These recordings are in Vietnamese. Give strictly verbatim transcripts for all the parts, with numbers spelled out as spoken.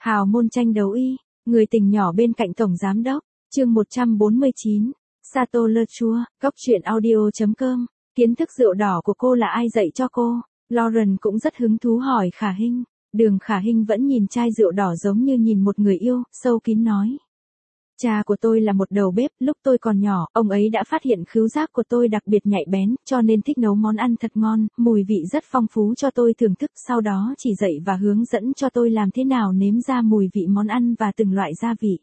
Hào môn tranh đấu y, người tình nhỏ bên cạnh tổng giám đốc, chương một trăm bốn mươi chín, Sato Le Chua, góc truyện audio chấm com, kiến thức rượu đỏ của cô là ai dạy cho cô? Lauren cũng rất hứng thú hỏi Khả Hinh. Đường Khả Hinh vẫn nhìn chai rượu đỏ giống như nhìn một người yêu, sâu kín nói. Cha của tôi là một đầu bếp, lúc tôi còn nhỏ, ông ấy đã phát hiện khứu giác của tôi đặc biệt nhạy bén, cho nên thích nấu món ăn thật ngon, mùi vị rất phong phú cho tôi thưởng thức, sau đó chỉ dạy và hướng dẫn cho tôi làm thế nào nếm ra mùi vị món ăn và từng loại gia vị.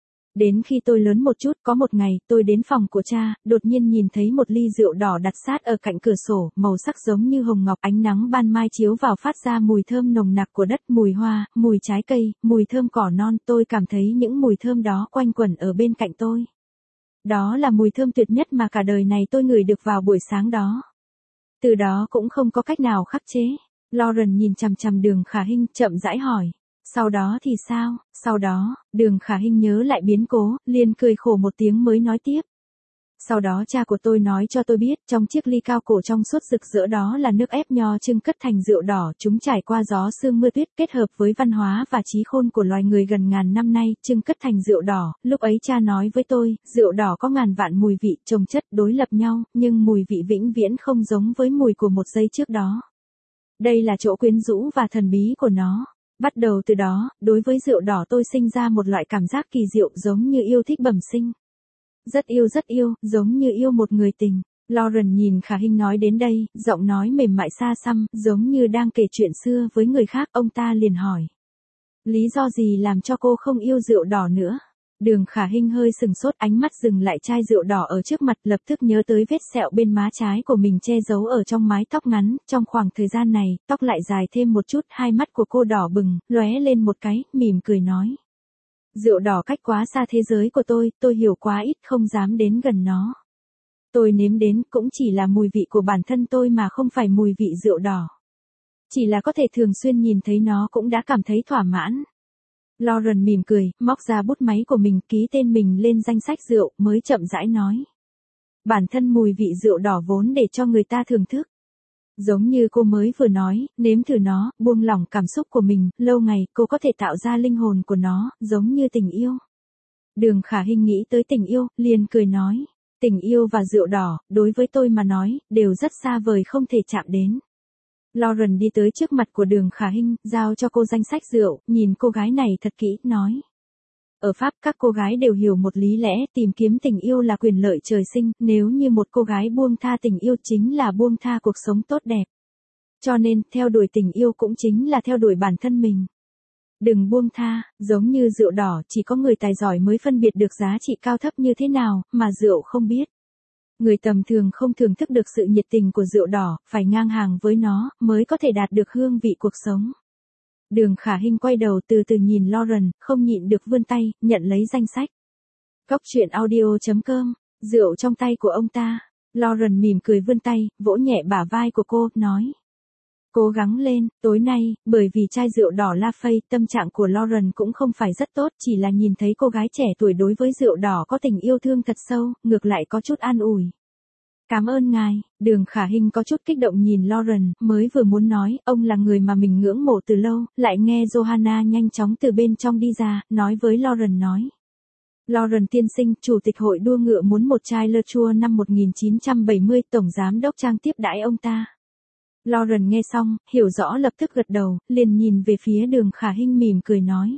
Đến khi tôi lớn một chút, có một ngày, tôi đến phòng của cha, đột nhiên nhìn thấy một ly rượu đỏ đặt sát ở cạnh cửa sổ, màu sắc giống như hồng ngọc, ánh nắng ban mai chiếu vào phát ra mùi thơm nồng nặc của đất, mùi hoa, mùi trái cây, mùi thơm cỏ non, tôi cảm thấy những mùi thơm đó quanh quẩn ở bên cạnh tôi. Đó là mùi thơm tuyệt nhất mà cả đời này tôi ngửi được vào buổi sáng đó. Từ đó cũng không có cách nào khắc chế. Lauren nhìn chằm chằm Đường Khả Hinh, chậm rãi hỏi. Sau đó thì sao? Sau đó, Đường Khả Hinh nhớ lại biến cố, liền cười khổ một tiếng mới nói tiếp. Sau đó cha của tôi nói cho tôi biết, trong chiếc ly cao cổ trong suốt rực rỡ đó là nước ép nho chưng cất thành rượu đỏ, chúng trải qua gió sương mưa tuyết kết hợp với văn hóa và trí khôn của loài người gần ngàn năm nay, chưng cất thành rượu đỏ. Lúc ấy cha nói với tôi, rượu đỏ có ngàn vạn mùi vị, chồng chất đối lập nhau, nhưng mùi vị vĩnh viễn không giống với mùi của một giây trước đó. Đây là chỗ quyến rũ và thần bí của nó. Bắt đầu từ đó, đối với rượu đỏ tôi sinh ra một loại cảm giác kỳ diệu giống như yêu thích bẩm sinh. Rất yêu rất yêu, giống như yêu một người tình. Lauren nhìn Khả Hinh nói đến đây, giọng nói mềm mại xa xăm, giống như đang kể chuyện xưa với người khác, ông ta liền hỏi. Lý do gì làm cho cô không yêu rượu đỏ nữa? Đường Khả Hinh hơi sừng sốt, ánh mắt dừng lại chai rượu đỏ ở trước mặt, lập tức nhớ tới vết sẹo bên má trái của mình che giấu ở trong mái tóc ngắn, trong khoảng thời gian này, tóc lại dài thêm một chút, hai mắt của cô đỏ bừng, lóe lên một cái, mỉm cười nói. Rượu đỏ cách quá xa thế giới của tôi, tôi hiểu quá ít, không dám đến gần nó. Tôi nếm đến cũng chỉ là mùi vị của bản thân tôi mà không phải mùi vị rượu đỏ. Chỉ là có thể thường xuyên nhìn thấy nó cũng đã cảm thấy thỏa mãn. Lauren mỉm cười, móc ra bút máy của mình, ký tên mình lên danh sách rượu, mới chậm rãi nói. Bản thân mùi vị rượu đỏ vốn để cho người ta thưởng thức. Giống như cô mới vừa nói, nếm thử nó, buông lỏng cảm xúc của mình, lâu ngày, cô có thể tạo ra linh hồn của nó, giống như tình yêu. Đường Khả Hinh nghĩ tới tình yêu, liền cười nói. Tình yêu và rượu đỏ, đối với tôi mà nói, đều rất xa vời không thể chạm đến. Lauren đi tới trước mặt của Đường Khả Hinh, giao cho cô danh sách rượu, nhìn cô gái này thật kỹ, nói. Ở Pháp các cô gái đều hiểu một lý lẽ, tìm kiếm tình yêu là quyền lợi trời sinh, nếu như một cô gái buông tha tình yêu chính là buông tha cuộc sống tốt đẹp. Cho nên, theo đuổi tình yêu cũng chính là theo đuổi bản thân mình. Đừng buông tha, giống như rượu đỏ, chỉ có người tài giỏi mới phân biệt được giá trị cao thấp như thế nào, mà rượu không biết. Người tầm thường không thưởng thức được sự nhiệt tình của rượu đỏ, phải ngang hàng với nó, mới có thể đạt được hương vị cuộc sống. Đường Khả Hinh quay đầu từ từ nhìn Lauren, không nhịn được vươn tay, nhận lấy danh sách. Góc truyện audio chấm com, rượu trong tay của ông ta. Lauren mỉm cười vươn tay, vỗ nhẹ bả vai của cô, nói. Cố gắng lên, tối nay, bởi vì chai rượu đỏ La Fay, tâm trạng của Lauren cũng không phải rất tốt, chỉ là nhìn thấy cô gái trẻ tuổi đối với rượu đỏ có tình yêu thương thật sâu, ngược lại có chút an ủi. Cảm ơn ngài. Đường Khả Hinh có chút kích động nhìn Lauren, mới vừa muốn nói, ông là người mà mình ngưỡng mộ từ lâu, lại nghe Johanna nhanh chóng từ bên trong đi ra, nói với Lauren nói. Lauren tiên sinh, chủ tịch hội đua ngựa muốn một chai Le Chua năm một nghìn chín trăm bảy mươi, tổng giám đốc Trang tiếp đãi ông ta. Lauren nghe xong, hiểu rõ lập tức gật đầu, liền nhìn về phía Đường Khả Hinh mỉm cười nói.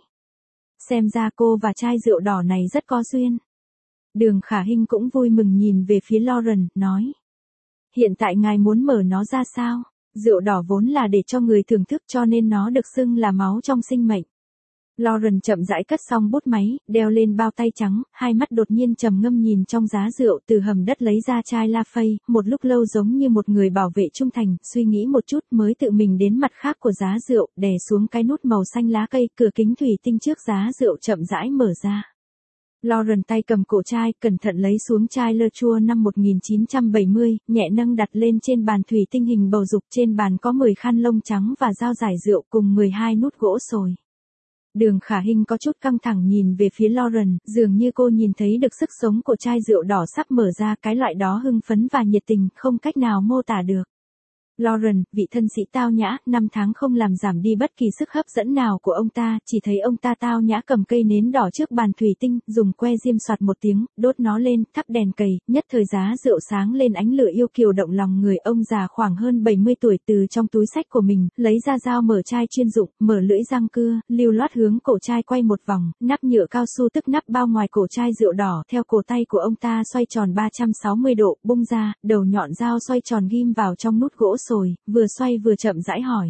Xem ra cô và chai rượu đỏ này rất có duyên. Đường Khả Hinh cũng vui mừng nhìn về phía Lauren, nói. Hiện tại ngài muốn mở nó ra sao? Rượu đỏ vốn là để cho người thưởng thức cho nên nó được xưng là máu trong sinh mệnh. Lauren chậm rãi cất xong bút máy, đeo lên bao tay trắng, hai mắt đột nhiên trầm ngâm nhìn trong giá rượu, từ hầm đất lấy ra chai La Fay, một lúc lâu giống như một người bảo vệ trung thành, suy nghĩ một chút mới tự mình đến mặt khác của giá rượu, đè xuống cái nút màu xanh lá cây, cửa kính thủy tinh trước giá rượu chậm rãi mở ra. Lauren tay cầm cổ chai, cẩn thận lấy xuống chai Le Chua năm một nghìn chín trăm bảy mươi, nhẹ nâng đặt lên trên bàn thủy tinh hình bầu dục, trên bàn có mười khăn lông trắng và dao giải rượu cùng mười hai nút gỗ sồi. Đường Khả Hinh có chút căng thẳng nhìn về phía Lauren, dường như cô nhìn thấy được sức sống của chai rượu đỏ sắp mở ra, cái loại đó hưng phấn và nhiệt tình, không cách nào mô tả được. Lauren, vị thân sĩ tao nhã, năm tháng không làm giảm đi bất kỳ sức hấp dẫn nào của ông ta, chỉ thấy ông ta tao nhã cầm cây nến đỏ trước bàn thủy tinh, dùng que diêm soạt một tiếng, đốt nó lên, thắp đèn cầy, nhất thời giá rượu sáng lên ánh lửa yêu kiều động lòng người. Ông già khoảng hơn bảy mươi tuổi từ trong túi xách của mình, lấy ra dao mở chai chuyên dụng, mở lưỡi răng cưa, lưu loát hướng cổ chai quay một vòng, nắp nhựa cao su tức nắp bao ngoài cổ chai rượu đỏ, theo cổ tay của ông ta xoay tròn ba trăm sáu mươi độ, bung ra, đầu nhọn dao xoay tròn ghim vào trong nút gỗ sồi, vừa xoay vừa chậm rãi hỏi.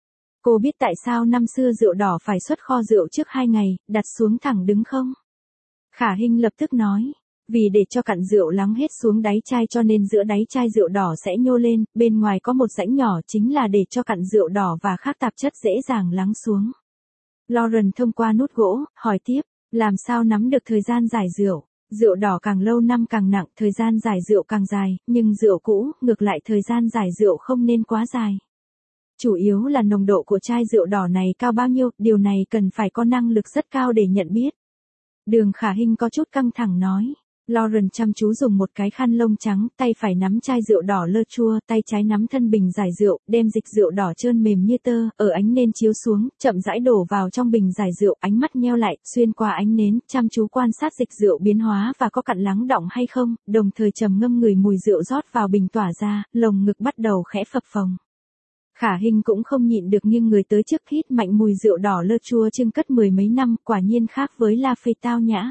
Cô biết tại sao năm xưa rượu đỏ phải xuất kho rượu trước hai ngày, đặt xuống thẳng đứng không? Khả Hinh lập tức nói. Vì để cho cặn rượu lắng hết xuống đáy chai cho nên giữa đáy chai rượu đỏ sẽ nhô lên, bên ngoài có một rãnh nhỏ chính là để cho cặn rượu đỏ và các tạp chất dễ dàng lắng xuống. Lauren thông qua nút gỗ, hỏi tiếp, làm sao nắm được thời gian giải rượu? Rượu đỏ càng lâu năm càng nặng, thời gian giải rượu càng dài, nhưng rượu cũ, ngược lại thời gian giải rượu không nên quá dài. Chủ yếu là nồng độ của chai rượu đỏ này cao bao nhiêu, điều này cần phải có năng lực rất cao để nhận biết. Đường Khả Hinh có chút căng thẳng nói. Lauren chăm chú dùng một cái khăn lông trắng, tay phải nắm chai rượu đỏ lơ chua, tay trái nắm thân bình giải rượu, đem dịch rượu đỏ trơn mềm như tơ, ở ánh nến chiếu xuống, chậm rãi đổ vào trong bình giải rượu, ánh mắt nheo lại, xuyên qua ánh nến, chăm chú quan sát dịch rượu biến hóa và có cặn lắng đọng hay không, đồng thời trầm ngâm ngửi mùi rượu rót vào bình tỏa ra, lồng ngực bắt đầu khẽ phập phồng. Khả Hinh cũng không nhịn được nghiêng người tới trước hít mạnh mùi rượu đỏ lơ chua chưng cất mười mấy năm, quả nhiên khác với La Phê tao nhã.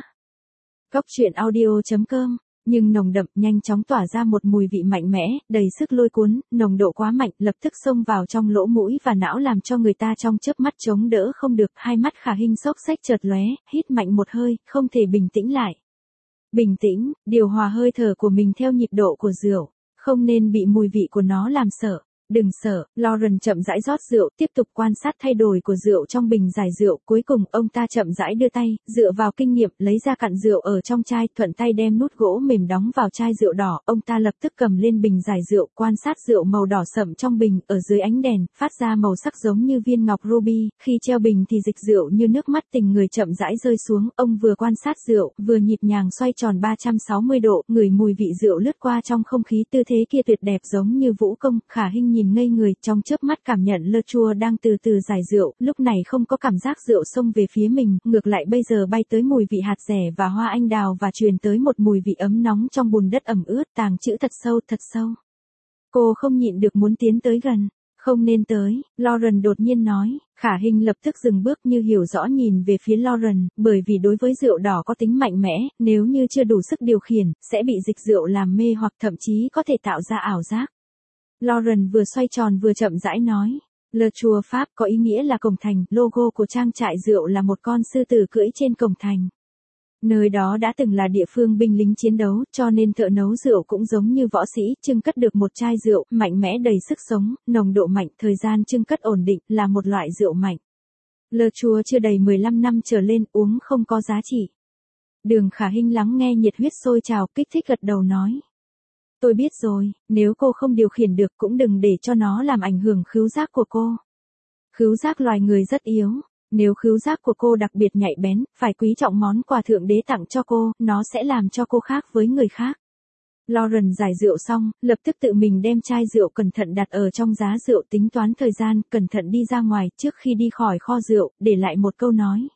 Góc truyện audio chấm com, nhưng nồng đậm, nhanh chóng tỏa ra một mùi vị mạnh mẽ, đầy sức lôi cuốn, nồng độ quá mạnh, lập tức xông vào trong lỗ mũi và não làm cho người ta trong chớp mắt chống đỡ không được, hai mắt Khả Hinh xốc xách chợt lóe, hít mạnh một hơi, không thể bình tĩnh lại. Bình tĩnh, điều hòa hơi thở của mình theo nhịp độ của rượu, không nên bị mùi vị của nó làm sợ. Đừng sợ, Lauren chậm rãi rót rượu, tiếp tục quan sát thay đổi của rượu trong bình giải rượu, cuối cùng ông ta chậm rãi đưa tay, dựa vào kinh nghiệm, lấy ra cặn rượu ở trong chai, thuận tay đem nút gỗ mềm đóng vào chai rượu đỏ, ông ta lập tức cầm lên bình giải rượu, quan sát rượu màu đỏ sậm trong bình, ở dưới ánh đèn, phát ra màu sắc giống như viên ngọc ruby, khi treo bình thì dịch rượu như nước mắt tình người chậm rãi rơi xuống, ông vừa quan sát rượu, vừa nhịp nhàng xoay tròn ba trăm sáu mươi độ, ngửi mùi vị rượu lướt qua trong không khí, tư thế kia tuyệt đẹp giống như vũ công. Khả Hinh nhìn ngây người, trong chớp mắt cảm nhận lơ chua đang từ từ giải rượu, lúc này không có cảm giác rượu xông về phía mình, ngược lại bây giờ bay tới mùi vị hạt dẻ và hoa anh đào và truyền tới một mùi vị ấm nóng trong bùn đất ẩm ướt, tàng trữ thật sâu, thật sâu. Cô không nhịn được muốn tiến tới gần. Không nên tới, Lauren đột nhiên nói. Khả Hinh lập tức dừng bước như hiểu rõ nhìn về phía Lauren, bởi vì đối với rượu đỏ có tính mạnh mẽ, nếu như chưa đủ sức điều khiển, sẽ bị dịch rượu làm mê hoặc thậm chí có thể tạo ra ảo giác. Lauren vừa xoay tròn vừa chậm rãi nói. Le Chua Pháp có ý nghĩa là cổng thành, logo của trang trại rượu là một con sư tử cưỡi trên cổng thành. Nơi đó đã từng là địa phương binh lính chiến đấu, cho nên thợ nấu rượu cũng giống như võ sĩ, trưng cất được một chai rượu, mạnh mẽ đầy sức sống, nồng độ mạnh, thời gian trưng cất ổn định, là một loại rượu mạnh. Le Chua chưa đầy mười lăm năm trở lên, uống không có giá trị. Đường Khả Hinh lắng nghe nhiệt huyết sôi trào, kích thích gật đầu nói. Tôi biết rồi, nếu cô không điều khiển được cũng đừng để cho nó làm ảnh hưởng khứu giác của cô. Khứu giác loài người rất yếu. Nếu khứu giác của cô đặc biệt nhạy bén, phải quý trọng món quà thượng đế tặng cho cô, nó sẽ làm cho cô khác với người khác. Lauren giải rượu xong, lập tức tự mình đem chai rượu cẩn thận đặt ở trong giá rượu, tính toán thời gian, cẩn thận đi ra ngoài, trước khi đi khỏi kho rượu, để lại một câu nói.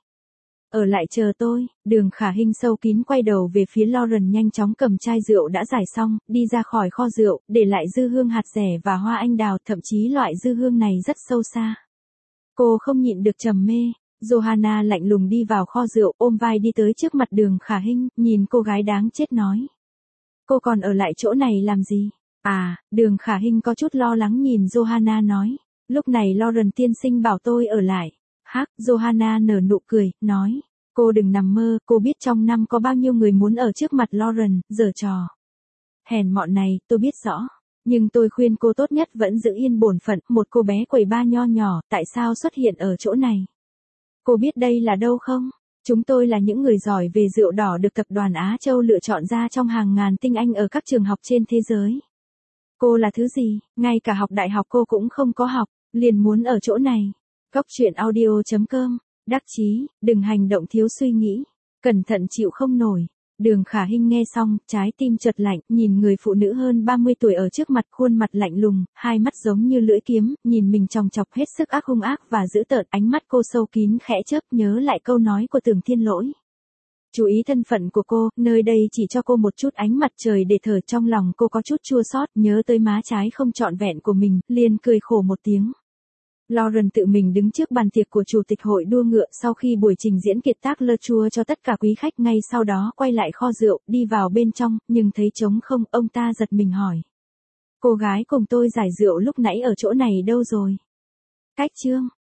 Ở lại chờ tôi. Đường Khả Hinh sâu kín quay đầu về phía Lauren, nhanh chóng cầm chai rượu đã giải xong, đi ra khỏi kho rượu, để lại dư hương hạt dẻ và hoa anh đào, thậm chí loại dư hương này rất sâu xa. Cô không nhịn được trầm mê. Johanna lạnh lùng đi vào kho rượu, ôm vai đi tới trước mặt Đường Khả Hinh, nhìn cô gái đáng chết nói. Cô còn ở lại chỗ này làm gì? À, Đường Khả Hinh có chút lo lắng nhìn Johanna nói. Lúc này Lauren tiên sinh bảo tôi ở lại. Hắc, Johanna nở nụ cười, nói. Cô đừng nằm mơ, cô biết trong năm có bao nhiêu người muốn ở trước mặt Lauren, giở trò. Hèn mọn này, tôi biết rõ. Nhưng tôi khuyên cô tốt nhất vẫn giữ yên bổn phận, một cô bé quầy ba nho nhỏ, tại sao xuất hiện ở chỗ này? Cô biết đây là đâu không? Chúng tôi là những người giỏi về rượu đỏ được tập đoàn Á Châu lựa chọn ra trong hàng ngàn tinh anh ở các trường học trên thế giới. Cô là thứ gì? Ngay cả học đại học cô cũng không có học, liền muốn ở chỗ này. Góc truyện audio chấm com, đắc chí, đừng hành động thiếu suy nghĩ, cẩn thận chịu không nổi. Đường Khả Hinh nghe xong, trái tim chợt lạnh, nhìn người phụ nữ hơn ba mươi tuổi ở trước mặt, khuôn mặt lạnh lùng, hai mắt giống như lưỡi kiếm, nhìn mình chòng chọc hết sức ác hung ác và dữ tợn, ánh mắt cô sâu kín khẽ chớp, nhớ lại câu nói của Tưởng Thiên Lỗi. Chú ý thân phận của cô, nơi đây chỉ cho cô một chút ánh mặt trời để thở, trong lòng cô có chút chua xót, nhớ tới má trái không trọn vẹn của mình, liền cười khổ một tiếng. Lauren tự mình đứng trước bàn tiệc của chủ tịch hội đua ngựa sau khi buổi trình diễn kiệt tác Le Chua cho tất cả quý khách, ngay sau đó quay lại kho rượu, đi vào bên trong, nhưng thấy trống không, ông ta giật mình hỏi. Cô gái cùng tôi giải rượu lúc nãy ở chỗ này đâu rồi? Cách chương